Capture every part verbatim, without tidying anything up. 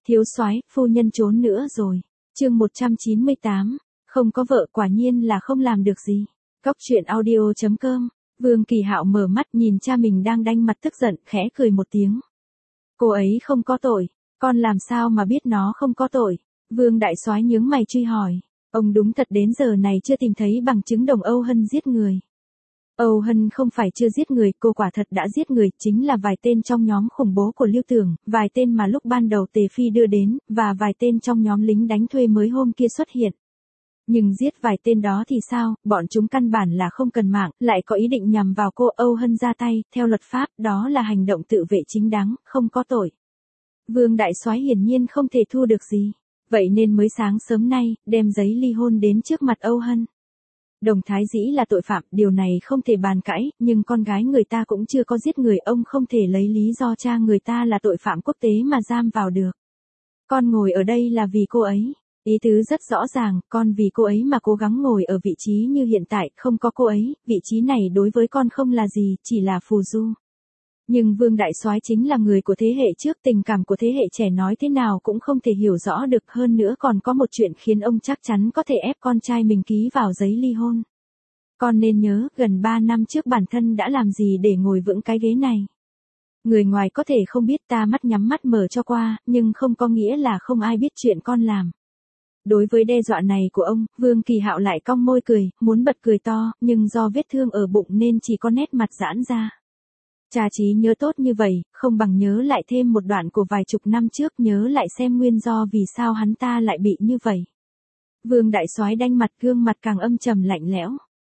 Thiếu soái, phu nhân trốn nữa rồi. Chương một trăm chín mươi tám, không có vợ quả nhiên là không làm được gì. Cóc truyện audio chấm com. Vương Kỳ Hạo mở mắt nhìn cha mình đang đanh mặt tức giận, khẽ cười một tiếng. Cô ấy không có tội, con làm sao mà biết nó không có tội? Vương đại soái nhướng mày truy hỏi. Ông đúng thật đến giờ này chưa tìm thấy bằng chứng đồng Âu Hân giết người. Âu Hân không phải chưa giết người, cô quả thật đã giết người, chính là vài tên trong nhóm khủng bố của Lưu Tưởng, vài tên mà lúc ban đầu Tề Phi đưa đến, và vài tên trong nhóm lính đánh thuê mới hôm kia xuất hiện. Nhưng giết vài tên đó thì sao, bọn chúng căn bản là không cần mạng, lại có ý định nhằm vào cô Âu Hân ra tay, theo luật pháp, đó là hành động tự vệ chính đáng, không có tội. Vương đại soái hiển nhiên không thể thua được gì, vậy nên mới sáng sớm nay, đem giấy ly hôn đến trước mặt Âu Hân. Đồng Thái Dĩ là tội phạm, điều này không thể bàn cãi, nhưng con gái người ta cũng chưa có giết người, ông không thể lấy lý do cha người ta là tội phạm quốc tế mà giam vào được. Con ngồi ở đây là vì cô ấy. Ý tứ rất rõ ràng, con vì cô ấy mà cố gắng ngồi ở vị trí như hiện tại, không có cô ấy, vị trí này đối với con không là gì, chỉ là phù du. Nhưng Vương đại soái chính là người của thế hệ trước, tình cảm của thế hệ trẻ nói thế nào cũng không thể hiểu rõ được, hơn nữa còn có một chuyện khiến ông chắc chắn có thể ép con trai mình ký vào giấy ly hôn. Con nên nhớ, gần ba năm trước bản thân đã làm gì để ngồi vững cái ghế này. Người ngoài có thể không biết, ta mắt nhắm mắt mở cho qua, nhưng không có nghĩa là không ai biết chuyện con làm. Đối với đe dọa này của ông, Vương Kỳ Hạo lại cong môi cười, muốn bật cười to, nhưng do vết thương ở bụng nên chỉ có nét mặt giãn ra. Cha trí nhớ tốt như vậy, không bằng nhớ lại thêm một đoạn của vài chục năm trước, nhớ lại xem nguyên do vì sao hắn ta lại bị như vậy. Vương đại soái đanh mặt, gương mặt càng âm trầm lạnh lẽo.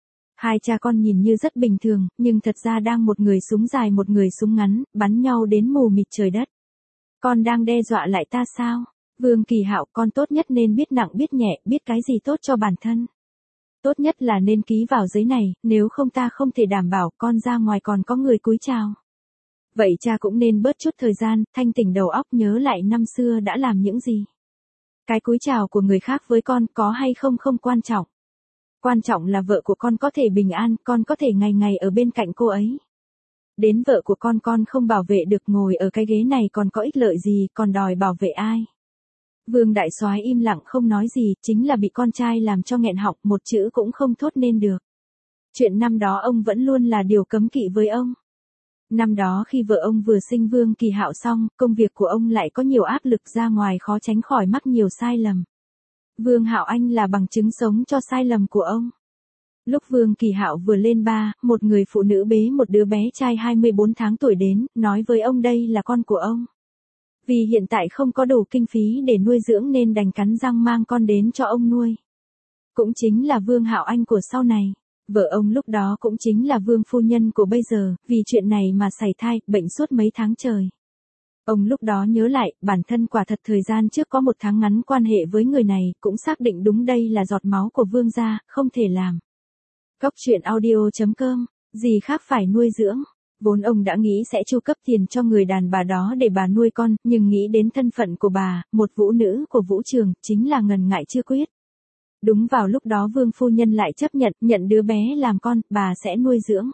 Hai cha con nhìn như rất bình thường, nhưng thật ra đang một người súng dài một người súng ngắn, bắn nhau đến mù mịt trời đất. Con đang đe dọa lại ta sao? Vương Kỳ Hạo, con tốt nhất nên biết nặng biết nhẹ, biết cái gì tốt cho bản thân. Tốt nhất là nên ký vào giấy này, nếu không ta không thể đảm bảo con ra ngoài còn có người cúi chào. Vậy cha cũng nên bớt chút thời gian, thanh tỉnh đầu óc, nhớ lại năm xưa đã làm những gì. Cái cúi chào của người khác với con có hay không không quan trọng. Quan trọng là vợ của con có thể bình an, con có thể ngày ngày ở bên cạnh cô ấy. Đến vợ của con con không bảo vệ được, ngồi ở cái ghế này còn có ích lợi gì, còn đòi bảo vệ ai. Vương đại soái im lặng không nói gì, chính là bị con trai làm cho nghẹn họng, một chữ cũng không thốt nên được. Chuyện năm đó ông vẫn luôn là điều cấm kỵ với ông. Năm đó khi vợ ông vừa sinh Vương Kỳ Hạo xong, công việc của ông lại có nhiều áp lực, ra ngoài khó tránh khỏi mắc nhiều sai lầm. Vương Hạo Anh là bằng chứng sống cho sai lầm của ông. Lúc Vương Kỳ Hạo vừa lên ba, một người phụ nữ bế một đứa bé trai hai mươi bốn tháng tuổi đến, nói với ông đây là con của ông. Vì hiện tại không có đủ kinh phí để nuôi dưỡng nên đành cắn răng mang con đến cho ông nuôi. Cũng chính là Vương Hạo Anh của sau này. Vợ ông lúc đó cũng chính là Vương phu nhân của bây giờ, vì chuyện này mà sảy thai, bệnh suốt mấy tháng trời. Ông lúc đó nhớ lại, bản thân quả thật thời gian trước có một tháng ngắn quan hệ với người này, cũng xác định đúng đây là giọt máu của Vương gia, không thể làm. Cóc truyện audio chấm com, gì khác phải nuôi dưỡng. Vốn ông đã nghĩ sẽ chu cấp tiền cho người đàn bà đó để bà nuôi con, nhưng nghĩ đến thân phận của bà, một vũ nữ của vũ trường, chính là ngần ngại chưa quyết. Đúng vào lúc đó Vương phu nhân lại chấp nhận, nhận đứa bé làm con, bà sẽ nuôi dưỡng.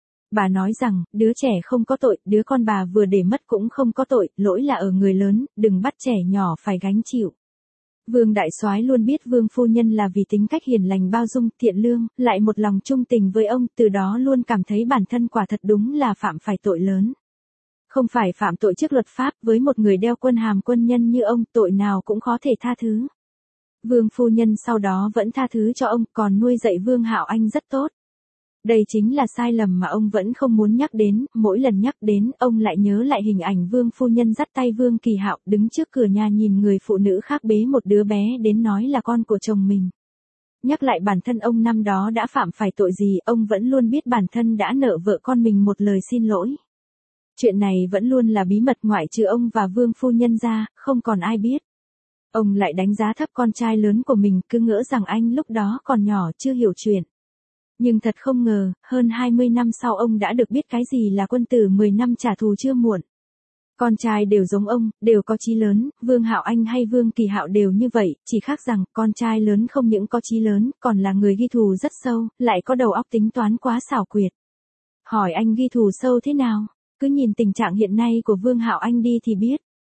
Bà nói rằng, đứa trẻ không có tội, đứa con bà vừa để mất cũng không có tội, lỗi là ở người lớn, đừng bắt trẻ nhỏ phải gánh chịu. Vương đại soái luôn biết Vương phu nhân là vì tính cách hiền lành bao dung, thiện lương, lại một lòng trung tình với ông, từ đó luôn cảm thấy bản thân quả thật đúng là phạm phải tội lớn. Không phải phạm tội trước luật pháp, với một người đeo quân hàm quân nhân như ông, tội nào cũng có thể tha thứ. Vương phu nhân sau đó vẫn tha thứ cho ông, còn nuôi dạy Vương Hạo Anh rất tốt. Đây chính là sai lầm mà ông vẫn không muốn nhắc đến, mỗi lần nhắc đến, ông lại nhớ lại hình ảnh Vương phu nhân dắt tay Vương Kỳ Hạo, đứng trước cửa nhà nhìn người phụ nữ khác bế một đứa bé đến nói là con của chồng mình. Nhắc lại bản thân ông năm đó đã phạm phải tội gì, ông vẫn luôn biết bản thân đã nợ vợ con mình một lời xin lỗi. Chuyện này vẫn luôn là bí mật ngoại trừ ông và Vương phu nhân ra, không còn ai biết. Ông lại đánh giá thấp con trai lớn của mình, cứ ngỡ rằng anh lúc đó còn nhỏ chưa hiểu chuyện. Nhưng thật không ngờ, hơn hai mươi năm sau ông đã được biết cái gì là quân tử mười năm trả thù chưa muộn. Con trai đều giống ông, đều có chí lớn, Vương Hạo Anh hay Vương Kỳ Hạo đều như vậy, chỉ khác rằng, con trai lớn không những có chí lớn, còn là người ghi thù rất sâu, lại có đầu óc tính toán quá xảo quyệt. Hỏi anh ghi thù sâu thế nào? Cứ nhìn tình trạng hiện nay của Vương Hạo Anh đi thì biết.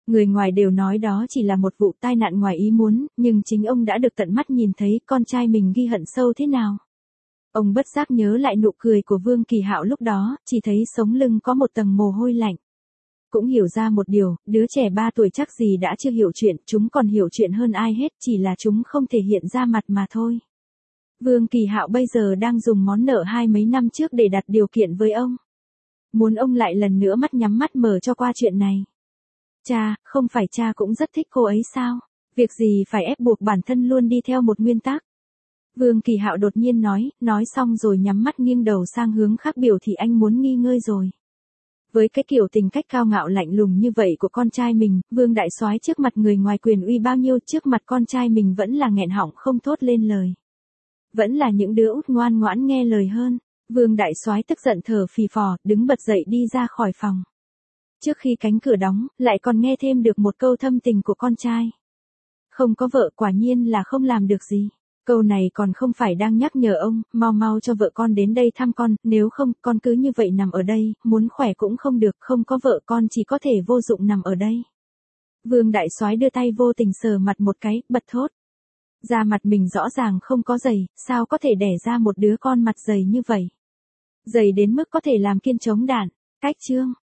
Người ngoài đều nói đó chỉ là một vụ tai nạn ngoài ý muốn, nhưng chính ông đã được tận mắt nhìn thấy con trai mình ghi hận sâu thế nào. Ông bất giác nhớ lại nụ cười của Vương Kỳ Hạo lúc đó, chỉ thấy sống lưng có một tầng mồ hôi lạnh. Cũng hiểu ra một điều, đứa trẻ ba tuổi chắc gì đã chưa hiểu chuyện, chúng còn hiểu chuyện hơn ai hết, chỉ là chúng không thể hiện ra mặt mà thôi. Vương Kỳ Hạo bây giờ đang dùng món nợ hai mấy năm trước để đặt điều kiện với ông. Muốn ông lại lần nữa mắt nhắm mắt mở cho qua chuyện này. Cha, không phải cha cũng rất thích cô ấy sao? Việc gì phải ép buộc bản thân luôn đi theo một nguyên tắc? Vương Kỳ Hạo đột nhiên nói, nói xong rồi nhắm mắt nghiêng đầu sang hướng khác biểu thì anh muốn nghỉ ngơi rồi. Với cái kiểu tình cách cao ngạo lạnh lùng như vậy của con trai mình, Vương Đại Soái trước mặt người ngoài quyền uy bao nhiêu, trước mặt con trai mình vẫn là nghẹn họng không thốt lên lời. Vẫn là những đứa út ngoan ngoãn nghe lời hơn. Vương Đại Soái tức giận thở phì phò, đứng bật dậy đi ra khỏi phòng. Trước khi cánh cửa đóng, lại còn nghe thêm được một câu thâm tình của con trai. Không có vợ quả nhiên là không làm được gì. Câu này còn không phải đang nhắc nhở ông, mau mau cho vợ con đến đây thăm con, nếu không, con cứ như vậy nằm ở đây, muốn khỏe cũng không được, không có vợ con chỉ có thể vô dụng nằm ở đây. Vương Đại Soái đưa tay vô tình sờ mặt một cái, bật thốt. Da mặt mình rõ ràng không có dày, sao có thể đẻ ra một đứa con mặt dày như vậy? Dày đến mức có thể làm kiên chống đạn. Cách chương